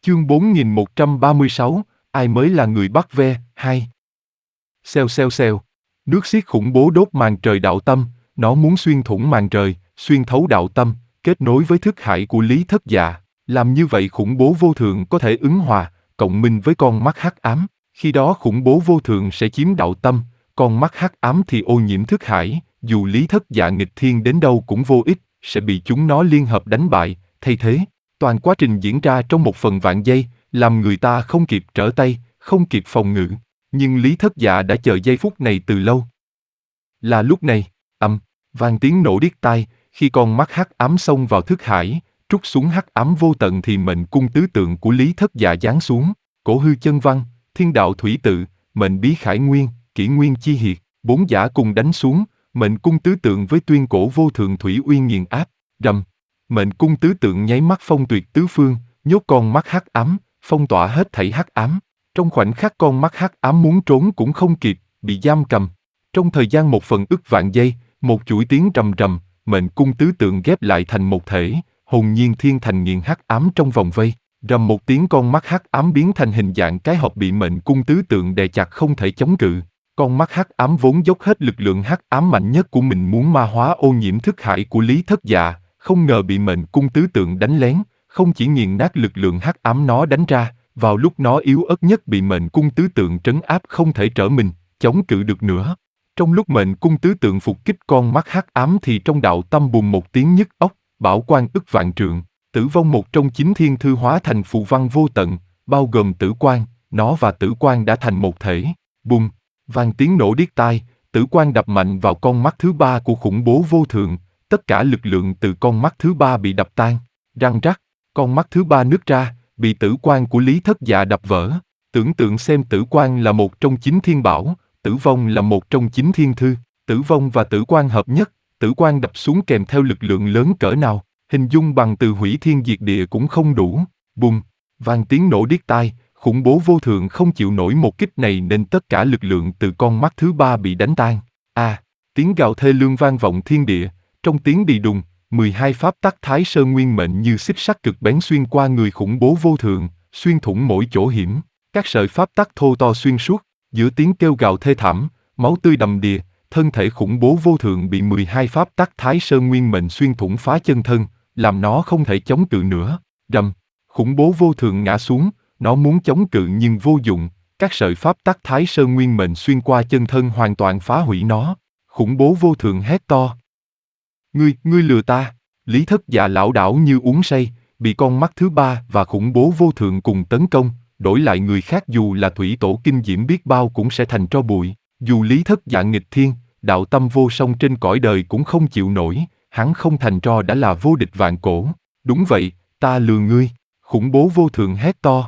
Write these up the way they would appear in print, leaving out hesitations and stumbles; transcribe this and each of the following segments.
Chương 4136, ai mới là người bắt ve, 2. Xèo xèo xèo. Nước xiết khủng bố đốt màn trời đạo tâm, nó muốn xuyên thủng màn trời, xuyên thấu đạo tâm, kết nối với thức hải của Lý Thất Dạ. Làm như vậy khủng bố vô thượng có thể ứng hòa, cộng minh với con mắt hắc ám. Khi đó khủng bố vô thượng sẽ chiếm đạo tâm, con mắt hắc ám thì ô nhiễm thức hải, dù Lý Thất Dạ nghịch thiên đến đâu cũng vô ích, sẽ bị chúng nó liên hợp đánh bại. Thay thế, toàn quá trình diễn ra trong một phần vạn giây, làm người ta không kịp trở tay, không kịp phòng ngự. Nhưng Lý Thất Dạ đã chờ giây phút này từ lâu. Là lúc này, vang tiếng nổ điếc tai, khi con mắt hắc ám xông vào thức hải, trút xuống hắc ám vô tận thì mệnh cung tứ tượng của Lý Thất Dạ giáng xuống, cổ hư chân văn, thiên đạo thủy tự, mệnh bí khải nguyên, kỷ nguyên chi hiệt, bốn giả cùng đánh xuống, mệnh cung tứ tượng với tuyên cổ vô thượng thủy uyên nghiền áp, mệnh cung tứ tượng nháy mắt phong tuyệt tứ phương, nhốt con mắt hắc ám, phong tỏa hết thảy hắc ám. Trong khoảnh khắc con mắt hắc ám muốn trốn cũng không kịp, bị giam cầm. Trong thời gian 1/ức vạn giây, một chuỗi tiếng rầm rầm, mệnh cung tứ tượng ghép lại thành một thể, hồn nhiên thiên thành nghiền hắc ám trong vòng vây. Rầm một tiếng con mắt hắc ám biến thành hình dạng cái hộp bị mệnh cung tứ tượng đè chặt không thể chống cự. Con mắt hắc ám vốn dốc hết lực lượng hắc ám mạnh nhất của mình muốn ma hóa ô nhiễm thức hải của Lý Thất Dạ, không ngờ bị mệnh cung tứ tượng đánh lén, không chỉ nghiền nát lực lượng hắc ám nó đánh ra, vào lúc nó yếu ớt nhất bị mệnh cung tứ tượng trấn áp không thể trở mình, chống cự được nữa. Trong lúc mệnh cung tứ tượng phục kích con mắt hắc ám thì trong đạo tâm bùng một tiếng nhức óc, bảo quan ức vạn trượng, tử vong một trong 9 thiên thư hóa thành phù văn vô tận, bao gồm tử quan, nó và tử quan đã thành một thể. Bùng, vang tiếng nổ điếc tai, tử quan đập mạnh vào con mắt thứ ba của khủng bố vô thượng, tất cả lực lượng từ con mắt thứ ba bị đập tan, răng rắc, con mắt thứ ba nứt ra, bị tử quan của Lý Thất Dạ đập vỡ. Tưởng tượng xem tử quan là một trong 9 thiên bảo, tử vong là một trong 9 thiên thư, tử vong và tử quan hợp nhất, tử quan đập xuống kèm theo lực lượng lớn cỡ nào, hình dung bằng từ hủy thiên diệt địa cũng không đủ. Bùng, vang tiếng nổ điếc tai, khủng bố vô thượng không chịu nổi một kích này nên tất cả lực lượng từ con mắt thứ ba bị đánh tan. Tiếng gào thê lương vang vọng thiên địa, trong tiếng đi đùng, 12 pháp tắc Thái Sơ Nguyên mệnh như xích sắt cực bén xuyên qua người khủng bố vô thượng, xuyên thủng mỗi chỗ hiểm, các sợi pháp tắc thô to xuyên suốt, giữa tiếng kêu gào thê thảm, máu tươi đầm đìa, thân thể khủng bố vô thượng bị 12 pháp tắc Thái Sơ Nguyên mệnh xuyên thủng phá chân thân, làm nó không thể chống cự nữa. Khủng bố vô thượng ngã xuống, nó muốn chống cự nhưng vô dụng, các sợi pháp tắc Thái Sơ Nguyên mệnh xuyên qua chân thân hoàn toàn phá hủy nó. Khủng bố vô thượng hét to. Ngươi lừa ta. Lý Thất Dạ lảo đảo như uống say, bị con mắt thứ ba và khủng bố vô thượng cùng tấn công, đổi lại người khác dù là thủy tổ kinh diễm biết bao cũng sẽ thành tro bụi. Dù Lý Thất Dạ nghịch thiên, đạo tâm vô song trên cõi đời cũng không chịu nổi, hắn không thành tro đã là vô địch vạn cổ. Đúng vậy, ta lừa ngươi. Khủng bố vô thượng hét to.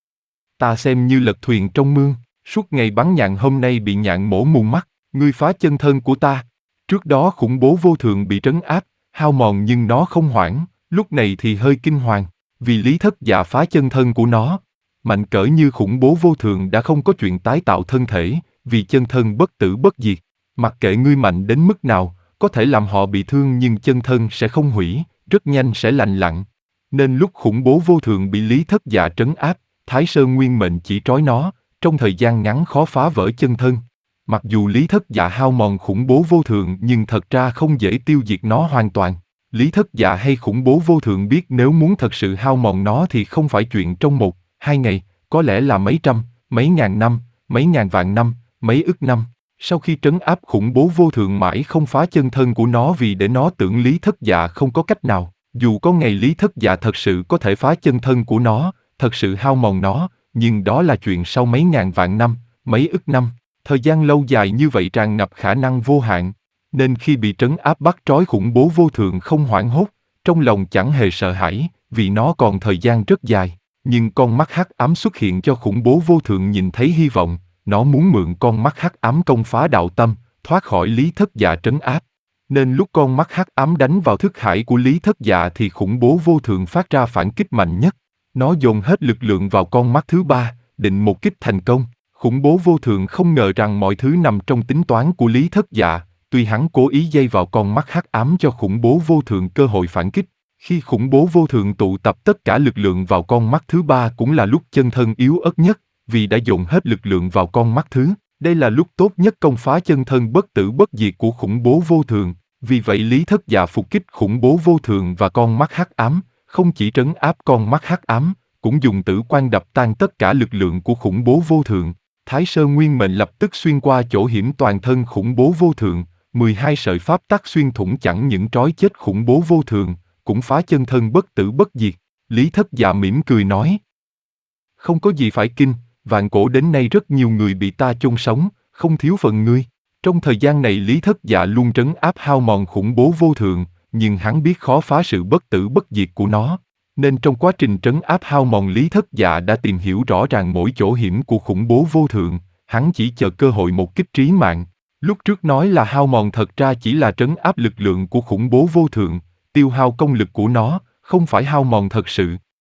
Ta xem như lật thuyền trong mương, suốt ngày bắn nhạn hôm nay bị nhạn mổ mù mắt, ngươi phá chân thân của ta. Trước đó khủng bố vô thượng bị trấn áp, hao mòn nhưng nó không hoảng, lúc này thì hơi kinh hoàng, vì Lý Thất Dạ phá chân thân của nó. Mạnh cỡ như khủng bố vô thượng đã không có chuyện tái tạo thân thể, vì chân thân bất tử bất diệt. Mặc kệ ngươi mạnh đến mức nào, có thể làm họ bị thương nhưng chân thân sẽ không hủy, rất nhanh sẽ lành lặn. Nên lúc khủng bố vô thượng bị Lý Thất Dạ trấn áp, Thái Sơn Nguyên mệnh chỉ trói nó, trong thời gian ngắn khó phá vỡ chân thân. Mặc dù Lý Thất Dạ hao mòn khủng bố vô thượng nhưng thật ra không dễ tiêu diệt nó hoàn toàn. Lý Thất Dạ hay khủng bố vô thượng biết nếu muốn thật sự hao mòn nó thì không phải chuyện trong 1-2 ngày, có lẽ là mấy trăm, mấy ngàn năm, mấy ngàn vạn năm, mấy ức năm. Sau khi trấn áp khủng bố vô thượng mãi không phá chân thân của nó vì để nó tưởng Lý Thất Dạ không có cách nào. Dù có ngày Lý Thất Dạ thật sự có thể phá chân thân của nó, thật sự hao mòn nó, nhưng đó là chuyện sau mấy ngàn vạn năm, mấy ức năm. Thời gian lâu dài như vậy tràn ngập khả năng vô hạn, nên khi bị trấn áp bắt trói khủng bố vô thượng không hoảng hốt, trong lòng chẳng hề sợ hãi, vì nó còn thời gian rất dài. Nhưng con mắt hắc ám xuất hiện cho khủng bố vô thượng nhìn thấy hy vọng, nó muốn mượn con mắt hắc ám công phá đạo tâm, thoát khỏi Lý Thất Dạ trấn áp. Nên lúc con mắt hắc ám đánh vào thức hải của Lý Thất Dạ thì khủng bố vô thượng phát ra phản kích mạnh nhất. Nó dồn hết lực lượng vào con mắt thứ ba, định một kích thành công. Khủng bố vô thượng không ngờ rằng mọi thứ nằm trong tính toán của Lý Thất Dạ, tuy hắn cố ý dây vào con mắt hắc ám cho khủng bố vô thượng cơ hội phản kích. Khi khủng bố vô thượng tụ tập tất cả lực lượng vào con mắt thứ ba cũng là lúc chân thân yếu ớt nhất, vì đã dồn hết lực lượng vào con mắt thứ. Đây là lúc tốt nhất công phá chân thân bất tử bất diệt của khủng bố vô thường. Vì vậy Lý Thất Dạ phục kích khủng bố vô thường và con mắt hắc ám, không chỉ trấn áp con mắt hắc ám, cũng dùng tử quan đập tan tất cả lực lượng của khủng bố vô thường. Thái Sơ Nguyên Mệnh lập tức xuyên qua chỗ hiểm toàn thân khủng bố vô thường, 12 sợi pháp tắc xuyên thủng chẳng những trói chết khủng bố vô thường, cũng phá chân thân bất tử bất diệt. Lý Thất Dạ mỉm cười nói: không có gì phải kinh, vạn cổ đến nay rất nhiều người bị ta chôn sống, không thiếu phần ngươi. Trong thời gian này Lý Thất Dạ luôn trấn áp hao mòn khủng bố vô thường, nhưng hắn biết khó phá sự bất tử bất diệt của nó. Nên trong quá trình trấn áp hao mòn Lý Thất Dạ đã tìm hiểu rõ ràng mỗi chỗ hiểm của khủng bố vô thường, hắn chỉ chờ cơ hội một kích trí mạng. Lúc trước nói là hao mòn thật ra chỉ là trấn áp lực lượng của khủng bố vô thường, tiêu hao công lực của nó, không phải hao mòn thật sự.